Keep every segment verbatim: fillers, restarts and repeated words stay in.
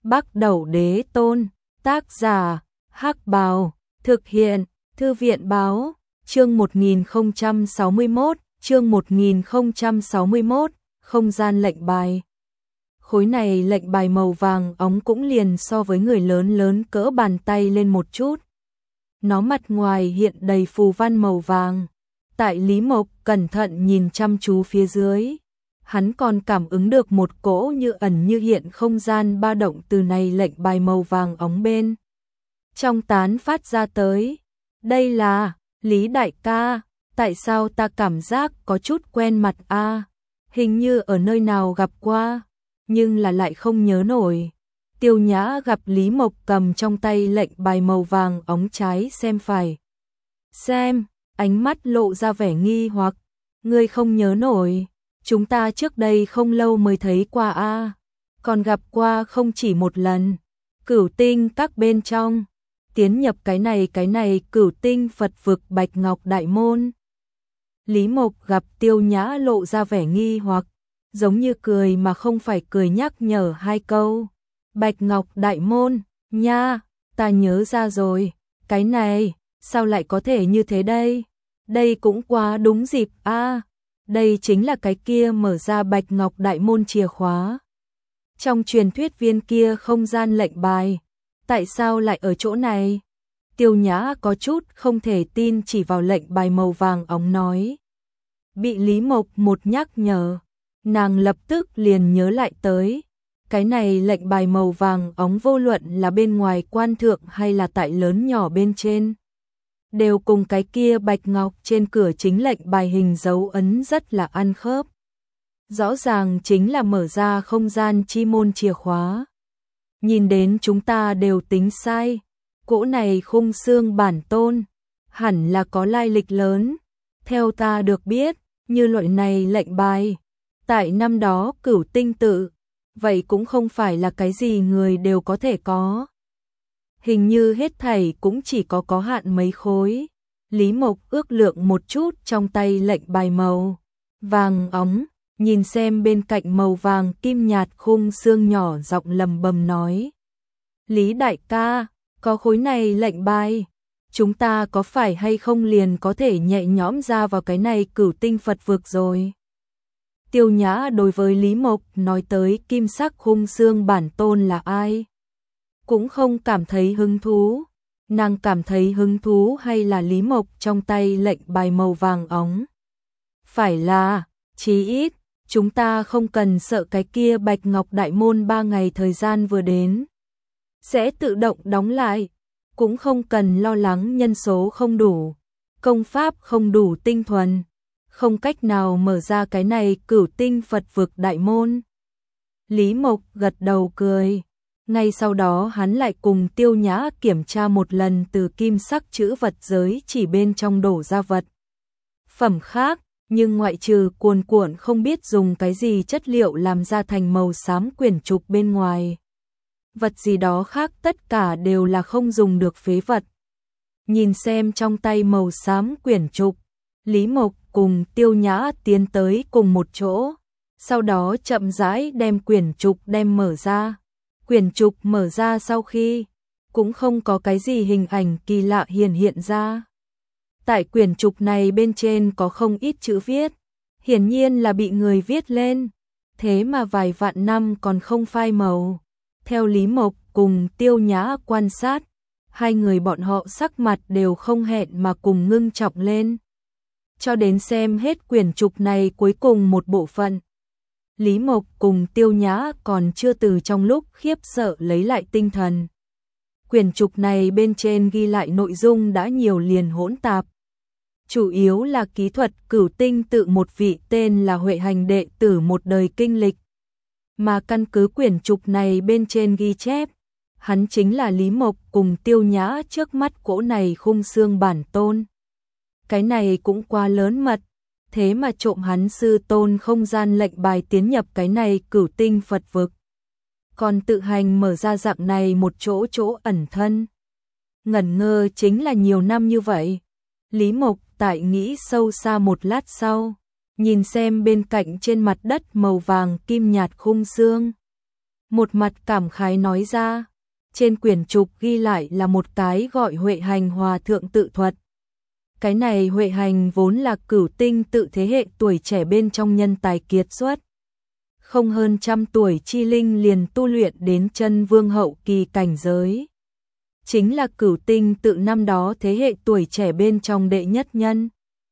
Bắc Đẩu Đế Tôn, tác giả, Hắc Bào, thực hiện, Thư viện Báo, chương một nghìn không trăm sáu mươi mốt, chương một nghìn không trăm sáu mươi mốt, không gian lệnh bài. Khối này lệnh bài màu vàng óng cũng liền so với người lớn lớn cỡ bàn tay lên một chút. Nó mặt ngoài hiện đầy phù văn màu vàng. Tại Lý Mộc cẩn thận nhìn chăm chú phía dưới, hắn còn cảm ứng được một cỗ như ẩn như hiện không gian ba động từ này lệnh bài màu vàng óng bên trong tán phát ra tới. Đây là, Lý đại ca, tại sao ta cảm giác có chút quen mặt a? Hình như ở nơi nào gặp qua, nhưng là lại không nhớ nổi. Tiêu Nhã gặp Lý Mộc cầm trong tay lệnh bài màu vàng óng trái xem phải xem, ánh mắt lộ ra vẻ nghi hoặc. Ngươi không nhớ nổi, chúng ta trước đây không lâu mới thấy qua a, còn gặp qua không chỉ một lần. Cửu tinh các bên trong, tiến nhập cái này cái này cửu tinh Phật vực Bạch Ngọc Đại Môn. Lý Mộc gặp Tiêu Nhã lộ ra vẻ nghi hoặc, giống như cười mà không phải cười nhắc nhở hai câu. Bạch Ngọc Đại Môn, nha, ta nhớ ra rồi, cái này, sao lại có thể như thế đây? Đây cũng quá đúng dịp a. Đây chính là cái kia mở ra Bạch Ngọc Đại Môn chìa khóa. Trong truyền thuyết viên kia không gian lệnh bài, tại sao lại ở chỗ này? Tiêu Nhã có chút không thể tin chỉ vào lệnh bài màu vàng óng nói. Bị Lý Mộc một nhắc nhở, nàng lập tức liền nhớ lại tới. Cái này lệnh bài màu vàng óng vô luận là bên ngoài quan thượng hay là tại lớn nhỏ bên trên, đều cùng cái kia bạch ngọc trên cửa chính lệnh bài hình dấu ấn rất là ăn khớp. Rõ ràng chính là mở ra không gian chi môn chìa khóa. Nhìn đến chúng ta đều tính sai, cỗ này khung xương bản tôn, hẳn là có lai lịch lớn. Theo ta được biết, như loại này lệnh bài, tại năm đó Cửu Tinh tự, vậy cũng không phải là cái gì người đều có thể có. Hình như hết thảy cũng chỉ có có hạn mấy khối. Lý Mộc ước lượng một chút trong tay lệnh bài màu vàng óng, nhìn xem bên cạnh màu vàng kim nhạt khung xương nhỏ giọng lầm bầm nói. Lý đại ca, có khối này lệnh bài, chúng ta có phải hay không liền có thể nhẹ nhõm ra vào cái này cửu tinh Phật vực rồi? Tiêu Nhã đối với Lý Mộc nói tới kim sắc khung xương bản tôn là ai, cũng không cảm thấy hứng thú. Nàng cảm thấy hứng thú hay là Lý Mộc trong tay lệnh bài màu vàng óng. Phải là, chí ít, chúng ta không cần sợ cái kia Bạch Ngọc Đại Môn ba ngày thời gian vừa đến sẽ tự động đóng lại, cũng không cần lo lắng nhân số không đủ, công pháp không đủ tinh thuần, không cách nào mở ra cái này cửu tinh Phật vực đại môn. Lý Mộc gật đầu cười. Ngay sau đó hắn lại cùng Tiêu Nhã kiểm tra một lần từ kim sắc chữ vật giới chỉ bên trong đổ ra vật phẩm khác, nhưng ngoại trừ cuồn cuộn không biết dùng cái gì chất liệu làm ra thành màu xám quyển trục bên ngoài, vật gì đó khác tất cả đều là không dùng được phế vật. Nhìn xem trong tay màu xám quyển trục, Lý Mộc cùng Tiêu Nhã tiến tới cùng một chỗ, sau đó chậm rãi đem quyển trục đem mở ra. Quyển trục mở ra sau khi, cũng không có cái gì hình ảnh kỳ lạ hiển hiện ra. Tại quyển trục này bên trên có không ít chữ viết, hiển nhiên là bị người viết lên, thế mà vài vạn năm còn không phai màu. Theo Lý Mộc cùng Tiêu Nhã quan sát, hai người bọn họ sắc mặt đều không hẹn mà cùng ngưng trọng lên. Cho đến xem hết quyển trục này cuối cùng một bộ phận, Lý Mộc cùng Tiêu Nhã còn chưa từ trong lúc khiếp sợ lấy lại tinh thần. Quyển trục này bên trên ghi lại nội dung đã nhiều liền hỗn tạp. Chủ yếu là kỹ thuật Cửu Tinh tự một vị tên là Huệ Hành đệ tử một đời kinh lịch. Mà căn cứ quyển trục này bên trên ghi chép, hắn chính là Lý Mộc cùng Tiêu Nhã trước mắt cỗ này khung xương bản tôn. Cái này cũng quá lớn mật. Thế mà trộm hắn sư tôn không gian lệnh bài tiến nhập cái này cửu tinh Phật vực, còn tự hành mở ra dạng này một chỗ chỗ ẩn thân. Ngẩn ngơ chính là nhiều năm như vậy. Lý Mộc tại nghĩ sâu xa một lát sau, nhìn xem bên cạnh trên mặt đất màu vàng kim nhạt khung xương. một mặt cảm khái nói ra. Trên quyển trục ghi lại là một cái gọi Huệ Hành Hòa Thượng tự thuật. Cái này Huệ Hành vốn là cửu tinh tự thế hệ tuổi trẻ bên trong nhân tài kiệt xuất. Không hơn trăm tuổi chi linh liền tu luyện đến chân vương hậu kỳ cảnh giới. Chính là cửu tinh tự năm đó thế hệ tuổi trẻ bên trong đệ nhất nhân.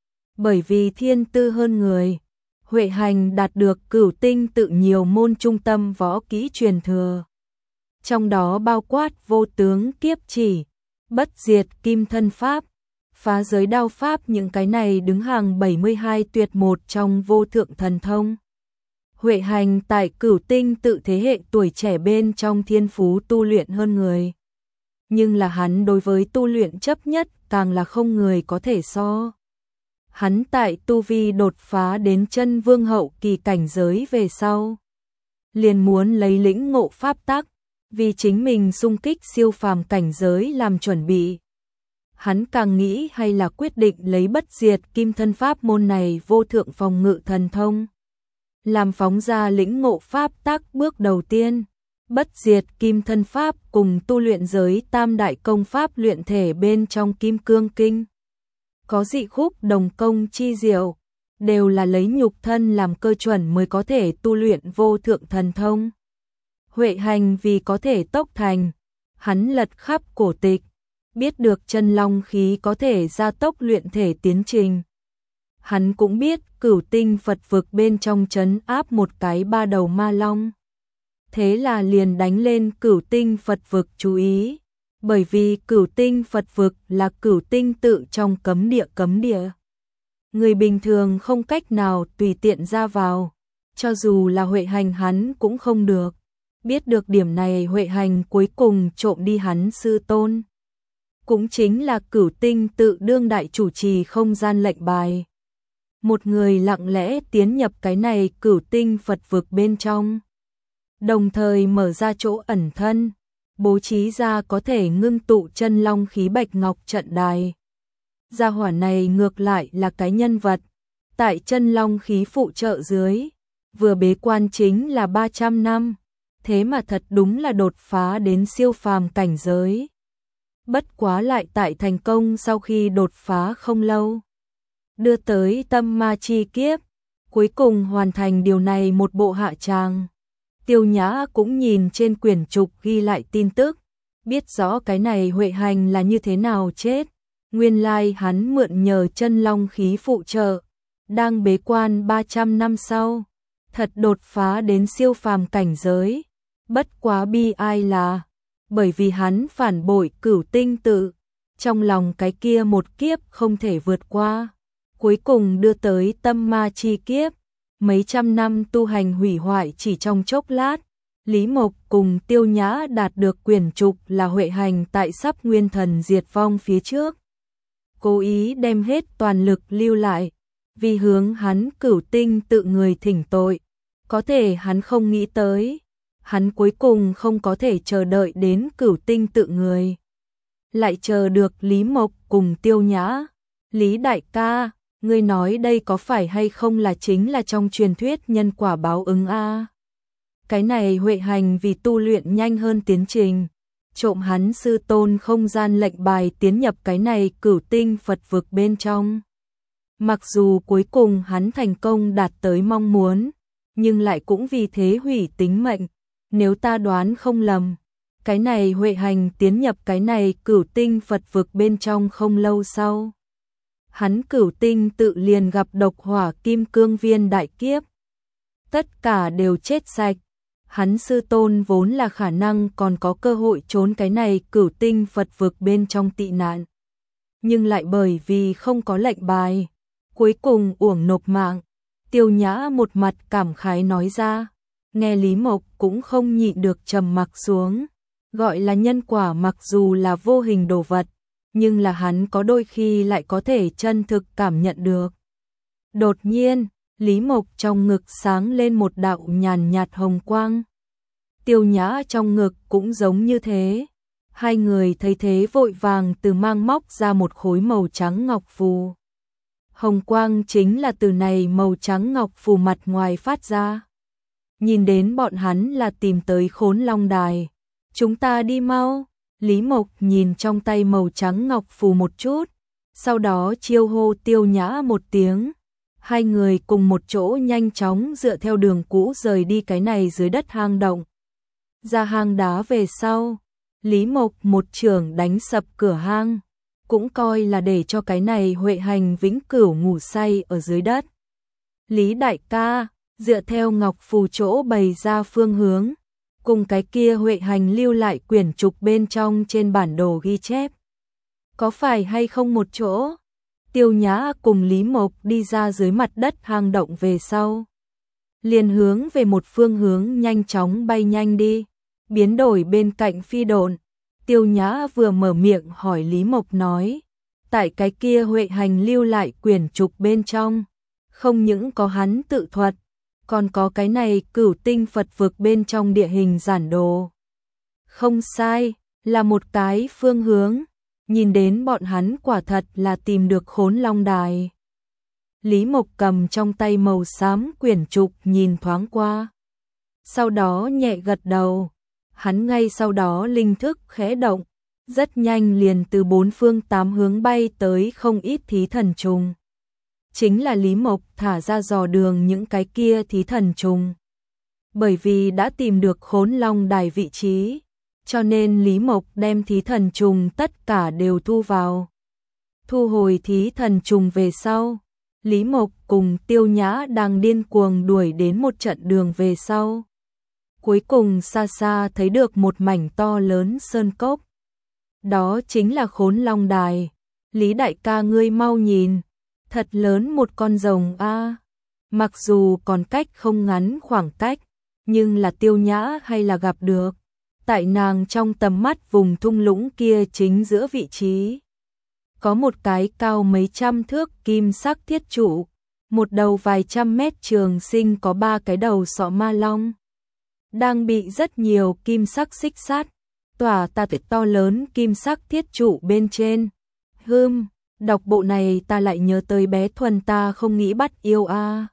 Bởi vì thiên tư hơn người, Huệ Hành đạt được cửu tinh tự nhiều môn trung tâm võ kỹ truyền thừa. Trong đó bao quát vô tướng kiếp chỉ, bất diệt kim thân pháp, phá giới đao pháp, những cái này đứng hàng bảy mươi hai tuyệt một trong vô thượng thần thông. Huệ Hành tại cửu tinh tự thế hệ tuổi trẻ bên trong thiên phú tu luyện hơn người. Nhưng là hắn đối với tu luyện chấp nhất càng là không người có thể so. Hắn tại tu vi đột phá đến chân vương hậu kỳ cảnh giới về sau, liền muốn lấy lĩnh ngộ pháp tắc, vì chính mình xung kích siêu phàm cảnh giới làm chuẩn bị. Hắn càng nghĩ hay là quyết định lấy bất diệt kim thân pháp môn này vô thượng phòng ngự thần thông, làm phóng ra lĩnh ngộ pháp tắc bước đầu tiên. Bất diệt kim thân pháp cùng tu luyện giới tam đại công pháp luyện thể bên trong kim cương kinh. Có dị khúc đồng công chi diệu, đều là lấy nhục thân làm cơ chuẩn mới có thể tu luyện vô thượng thần thông. Huệ Hành vì có thể tốc thành, hắn lật khắp cổ tịch, biết được chân long khí có thể gia tốc luyện thể tiến trình. Hắn cũng biết cửu tinh Phật vực bên trong trấn áp một cái ba đầu ma long. Thế là liền đánh lên cửu tinh Phật vực chú ý, bởi vì cửu tinh Phật vực là cửu tinh tự trong cấm địa cấm địa. Người bình thường không cách nào tùy tiện ra vào, cho dù là Huệ Hành hắn cũng không được. Biết được điểm này, Huệ Hành cuối cùng trộm đi hắn sư tôn, cũng chính là cửu tinh tự đương đại chủ trì không gian lệnh bài. Một người lặng lẽ tiến nhập cái này cửu tinh Phật vực bên trong, đồng thời mở ra chỗ ẩn thân, bố trí ra có thể ngưng tụ chân long khí bạch ngọc trận đài. Gia hỏa này ngược lại là cái nhân vật, tại chân long khí phụ trợ dưới, vừa bế quan chính là ba trăm năm, thế mà thật đúng là đột phá đến siêu phàm cảnh giới. Bất quá lại tại thành công sau khi đột phá không lâu, đưa tới tâm ma chi kiếp, cuối cùng hoàn thành điều này một bộ hạ tràng. Tiêu Nhã cũng nhìn trên quyển trục ghi lại tin tức, biết rõ cái này Huệ Hành là như thế nào chết. Nguyên lai hắn mượn nhờ chân long khí phụ trợ, đang bế quan ba trăm năm sau, thật đột phá đến siêu phàm cảnh giới. Bất quá bi ai là, bởi vì hắn phản bội cửu tinh tự, trong lòng cái kia một kiếp không thể vượt qua, cuối cùng đưa tới tâm ma chi kiếp. Mấy trăm năm tu hành hủy hoại chỉ trong chốc lát. Lý Mộc cùng Tiêu Nhã đạt được quyển trục là Huệ Hành tại sắp nguyên thần diệt vong phía trước, cố ý đem hết toàn lực lưu lại, vì hướng hắn cửu tinh tự người thỉnh tội. Có thể hắn không nghĩ tới, hắn cuối cùng không có thể chờ đợi đến cửu tinh tự người, lại chờ được Lý Mộc cùng Tiêu Nhã. Lý đại ca, ngươi nói đây có phải hay không là chính là trong truyền thuyết nhân quả báo ứng a? Cái này Huệ Hành vì tu luyện nhanh hơn tiến trình, trộm hắn sư tôn không gian lệnh bài tiến nhập cái này cửu tinh Phật vực bên trong. Mặc dù cuối cùng hắn thành công đạt tới mong muốn, nhưng lại cũng vì thế hủy tính mệnh. Nếu ta đoán không lầm, cái này Huệ Hành tiến nhập cái này cửu tinh Phật vực bên trong không lâu sau, hắn cửu tinh tự liền gặp độc hỏa kim cương viên đại kiếp. Tất cả đều chết sạch. Hắn sư tôn vốn là khả năng còn có cơ hội trốn cái này cửu tinh Phật vực bên trong tị nạn, nhưng lại bởi vì không có lệnh bài, cuối cùng uổng nộp mạng. Tiêu Nhã một mặt cảm khái nói ra, nghe Lý Mộc cũng không nhịn được trầm mặc xuống. Gọi là nhân quả mặc dù là vô hình đồ vật, nhưng là hắn có đôi khi lại có thể chân thực cảm nhận được. Đột nhiên, Lý Mộc trong ngực sáng lên một đạo nhàn nhạt hồng quang. Tiêu Nhã trong ngực cũng giống như thế. Hai người thấy thế vội vàng từ mang móc ra một khối màu trắng ngọc phù. Hồng quang chính là từ này màu trắng ngọc phù mặt ngoài phát ra. nhìn đến bọn hắn là tìm tới Khốn Long Đài. Chúng ta đi mau. Lý Mộc nhìn trong tay màu trắng ngọc phù một chút, sau đó chiêu hô Tiêu Nhã một tiếng. Hai người cùng một chỗ nhanh chóng dựa theo đường cũ rời đi cái này dưới đất hang động. Ra hang đá về sau, Lý Mộc một chưởng đánh sập cửa hang, cũng coi là để cho cái này Huệ Hành vĩnh cửu ngủ say ở dưới đất. Lý đại ca, dựa theo ngọc phù chỗ bày ra phương hướng, cùng cái kia Huệ Hành lưu lại quyển trục bên trong trên bản đồ ghi chép. Có phải hay không một chỗ? Tiêu Nhã cùng Lý Mộc đi ra dưới mặt đất hang động về sau, liền hướng về một phương hướng nhanh chóng bay nhanh đi, biến đổi bên cạnh phi độn. Tiêu Nhã vừa mở miệng hỏi Lý Mộc nói, tại cái kia Huệ Hành lưu lại quyển trục bên trong, không những có hắn tự thuật, còn có cái này Cửu Tinh Phật vực bên trong địa hình giản đồ. Không sai, là một cái phương hướng, nhìn đến bọn hắn quả thật là tìm được Khốn Long Đài. Lý Mộc cầm trong tay màu xám quyển trục nhìn thoáng qua, sau đó nhẹ gật đầu. Hắn ngay sau đó linh thức khẽ động, rất nhanh liền từ bốn phương tám hướng bay tới không ít thí thần trùng. Chính là Lý Mộc thả ra dò đường những cái kia thí thần trùng. Bởi vì đã tìm được Khốn Long Đài vị trí, cho nên Lý Mộc đem thí thần trùng tất cả đều thu vào. Thu hồi thí thần trùng về sau, Lý Mộc cùng Tiêu Nhã đang điên cuồng đuổi đến một trận đường về sau. Cuối cùng xa xa thấy được một mảnh to lớn sơn cốc. Đó chính là Khốn Long Đài. Lý đại ca ngươi mau nhìn, thật lớn một con rồng a. Mặc dù còn cách không ngắn khoảng cách, nhưng là Tiêu Nhã hay là gặp được. Tại nàng trong tầm mắt vùng thung lũng kia chính giữa vị trí, có một cái cao mấy trăm thước kim sắc thiết trụ, một đầu vài trăm mét trường sinh có ba cái đầu sọ ma long, đang bị rất nhiều kim sắc xích sát, tỏa ta tuyệt to lớn kim sắc thiết trụ bên trên. Hừm, đọc bộ này ta lại nhớ tới bé Thuần ta không nghĩ bắt yêu a.